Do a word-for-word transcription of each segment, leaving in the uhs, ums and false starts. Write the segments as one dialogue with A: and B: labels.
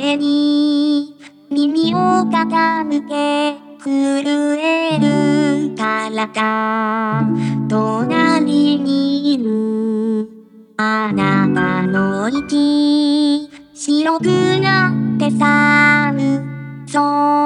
A: 声に耳を傾け震える体隣にいるあなたの息白くなって去るそう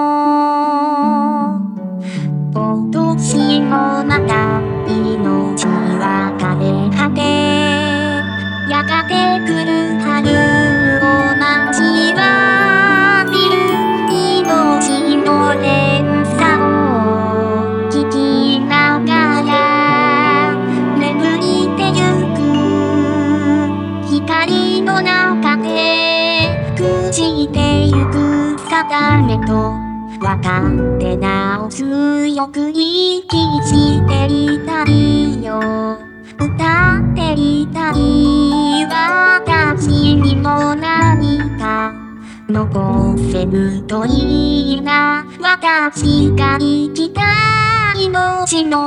A: 今年もまた命は枯れ果てやがて来る春を待ちわびる命の連鎖を聞きながら眠ってゆく光の中で朽ちてゆく定めと分かってなお強く息していたいよ歌っていたい私にも何か残せるといいな私が生きた命の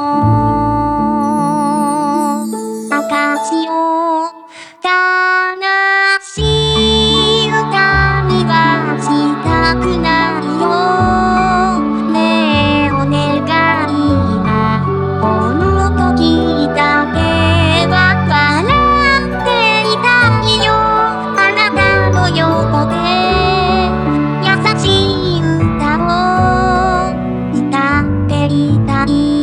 A: 証を悲しい歌にはしたくないよねえお願いなこの時だけは笑っていたいよあなたの横で優しい歌を歌っていたい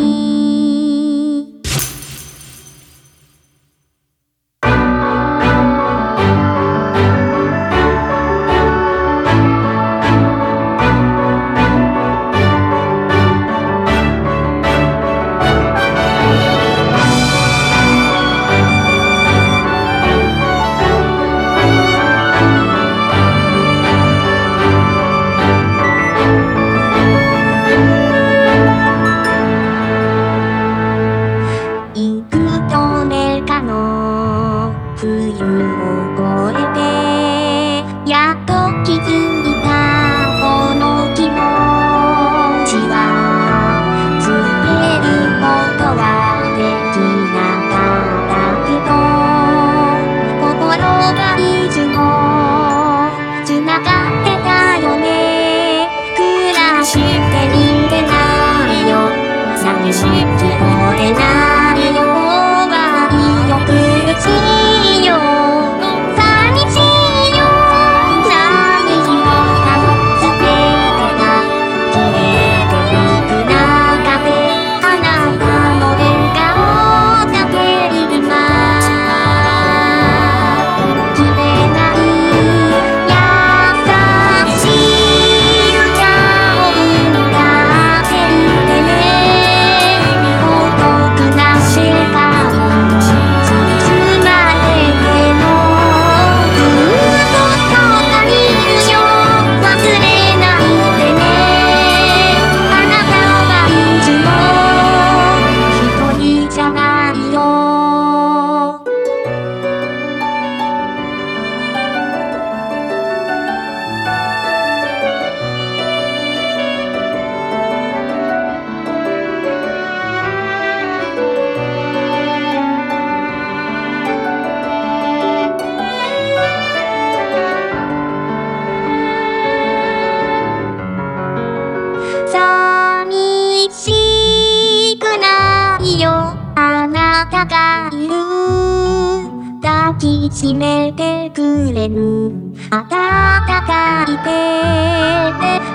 A: 冬を越えてやっと気づいたこの気持ちは告げることはできなかったけど心がいつもつながってたよね暮らしてみてないよ寂しい聞こえないよ悪いよ苦しいよ寂しいよ何日もかも捨ててた消えてゆく中であなたの笑顔だけ今消えない優しい歌を歌っていてね孤独な世界寂しくないよあなたがいる抱きしめてくれる温かい手で